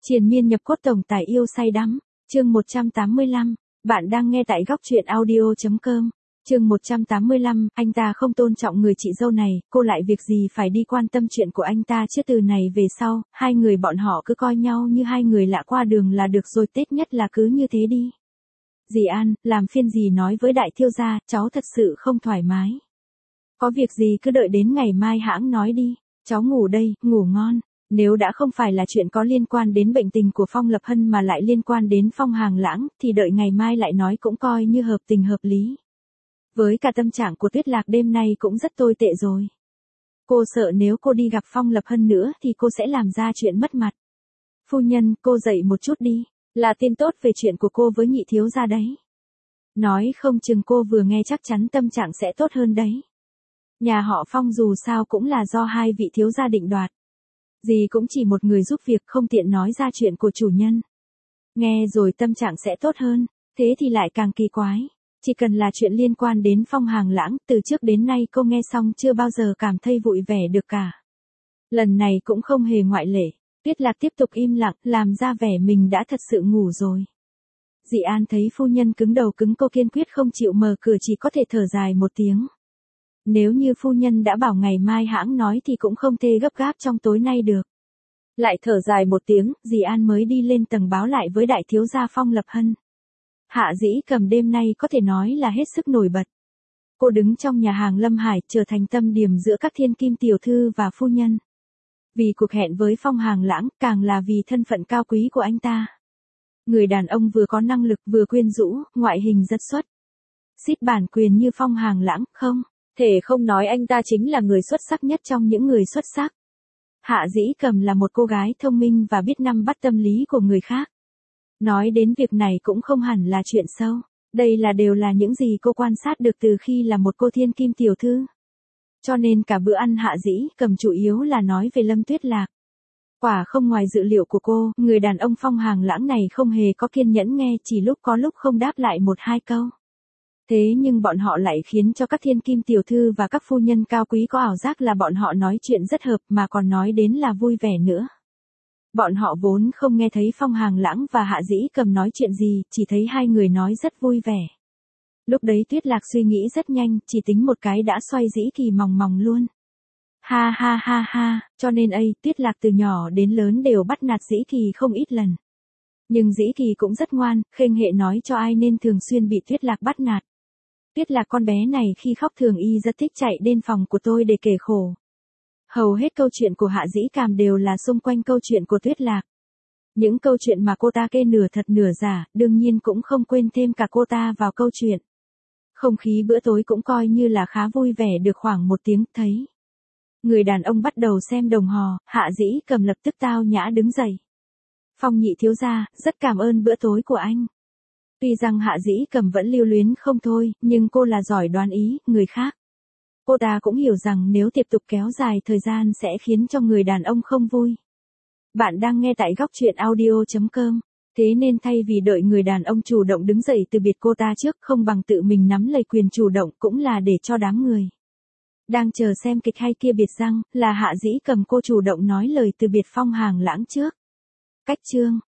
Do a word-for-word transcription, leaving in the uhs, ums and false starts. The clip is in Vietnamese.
Triền miên nhập cốt tổng tài yêu say đắm, chương một trăm tám mươi lăm, bạn đang nghe tại góc truyện audio.com, chương một trăm tám mươi lăm, anh ta không tôn trọng người chị dâu này, cô lại việc gì phải đi quan tâm chuyện của anh ta chứ từ này về sau, hai người bọn họ cứ coi nhau như hai người lạ qua đường là được rồi, Tết nhất là cứ như thế đi. Dì An, làm phiên dì nói với đại thiêu gia, cháu thật sự không thoải mái. Có việc gì cứ đợi đến ngày mai hãng nói đi, cháu ngủ đây, ngủ ngon. Nếu đã không phải là chuyện có liên quan đến bệnh tình của Phong Lập Hân mà lại liên quan đến Phong Hàng Lãng, thì đợi ngày mai lại nói cũng coi như hợp tình hợp lý. Với cả tâm trạng của Tuyết Lạc đêm nay cũng rất tồi tệ rồi. Cô sợ nếu cô đi gặp Phong Lập Hân nữa thì cô sẽ làm ra chuyện mất mặt. Phu nhân, cô dậy một chút đi, là tin tốt về chuyện của cô với nhị thiếu gia đấy. Nói không chừng cô vừa nghe chắc chắn tâm trạng sẽ tốt hơn đấy. Nhà họ Phong dù sao cũng là do hai vị thiếu gia định đoạt. Dì cũng chỉ một người giúp việc không tiện nói ra chuyện của chủ nhân. Nghe rồi tâm trạng sẽ tốt hơn, thế thì lại càng kỳ quái. Chỉ cần là chuyện liên quan đến Phong Hàng Lãng, từ trước đến nay cô nghe xong chưa bao giờ cảm thấy vui vẻ được cả. Lần này cũng không hề ngoại lệ, Tuyết Lạc tiếp tục im lặng, làm ra vẻ mình đã thật sự ngủ rồi. Dì An thấy phu nhân cứng đầu cứng cô kiên quyết không chịu mở cửa chỉ có thể thở dài một tiếng. Nếu như phu nhân đã bảo ngày mai hãng nói thì cũng không thể gấp gáp trong tối nay được. Lại thở dài một tiếng, dì An mới đi lên tầng báo lại với đại thiếu gia Phong Lập Hân. Hạ Dĩ Cầm đêm nay có thể nói là hết sức nổi bật. Cô đứng trong nhà hàng Lâm Hải trở thành tâm điểm giữa các thiên kim tiểu thư và phu nhân. Vì cuộc hẹn với Phong Hàng Lãng, càng là vì thân phận cao quý của anh ta. Người đàn ông vừa có năng lực vừa quyến rũ, ngoại hình rất xuất. Xít bản quyền như Phong Hàng Lãng, không? Thể không nói anh ta chính là người xuất sắc nhất trong những người xuất sắc. Hạ Dĩ Cầm là một cô gái thông minh và biết nắm bắt tâm lý của người khác. Nói đến việc này cũng không hẳn là chuyện sâu. Đây là đều là những gì cô quan sát được từ khi là một cô thiên kim tiểu thư. Cho nên cả bữa ăn Hạ Dĩ Cầm chủ yếu là nói về Lâm Tuyết Lạc. Quả không ngoài dự liệu của cô, người đàn ông Phong Hàng Lãng này không hề có kiên nhẫn nghe, chỉ lúc có lúc không đáp lại một hai câu. Thế nhưng bọn họ lại khiến cho các thiên kim tiểu thư và các phu nhân cao quý có ảo giác là bọn họ nói chuyện rất hợp mà còn nói đến là vui vẻ nữa. Bọn họ vốn không nghe thấy Phong Hàng Lãng và Hạ Dĩ Cầm nói chuyện gì, chỉ thấy hai người nói rất vui vẻ. Lúc đấy Tuyết Lạc suy nghĩ rất nhanh, chỉ tính một cái đã xoay Dĩ Kỳ mòng mòng luôn. Ha ha ha ha, cho nên ấy, Tuyết Lạc từ nhỏ đến lớn đều bắt nạt Dĩ Kỳ không ít lần. Nhưng Dĩ Kỳ cũng rất ngoan, khênh hệ nói cho ai nên thường xuyên bị Tuyết Lạc bắt nạt. Tuyết Lạc con bé này khi khóc thường y rất thích chạy đến phòng của tôi để kể khổ. Hầu hết câu chuyện của Hạ Dĩ Cầm đều là xung quanh câu chuyện của Tuyết Lạc. Những câu chuyện mà cô ta kê nửa thật nửa giả, đương nhiên cũng không quên thêm cả cô ta vào câu chuyện. Không khí bữa tối cũng coi như là khá vui vẻ được khoảng một tiếng, thấy. Người đàn ông bắt đầu xem đồng hồ, Hạ Dĩ Cầm lập tức tao nhã đứng dậy. Phong nhị thiếu gia, rất cảm ơn bữa tối của anh. Tuy rằng Hạ Dĩ Cầm vẫn lưu luyến không thôi, nhưng cô là giỏi đoán ý, người khác. Cô ta cũng hiểu rằng nếu tiếp tục kéo dài thời gian sẽ khiến cho người đàn ông không vui. Bạn đang nghe tại góc truyện audio.com, thế nên thay vì đợi người đàn ông chủ động đứng dậy từ biệt cô ta trước không bằng tự mình nắm lấy quyền chủ động cũng là để cho đám người. Đang chờ xem kịch hay kia biệt răng, là Hạ Dĩ Cầm cô chủ động nói lời từ biệt Phong Hàng Lãng trước. Cách chương.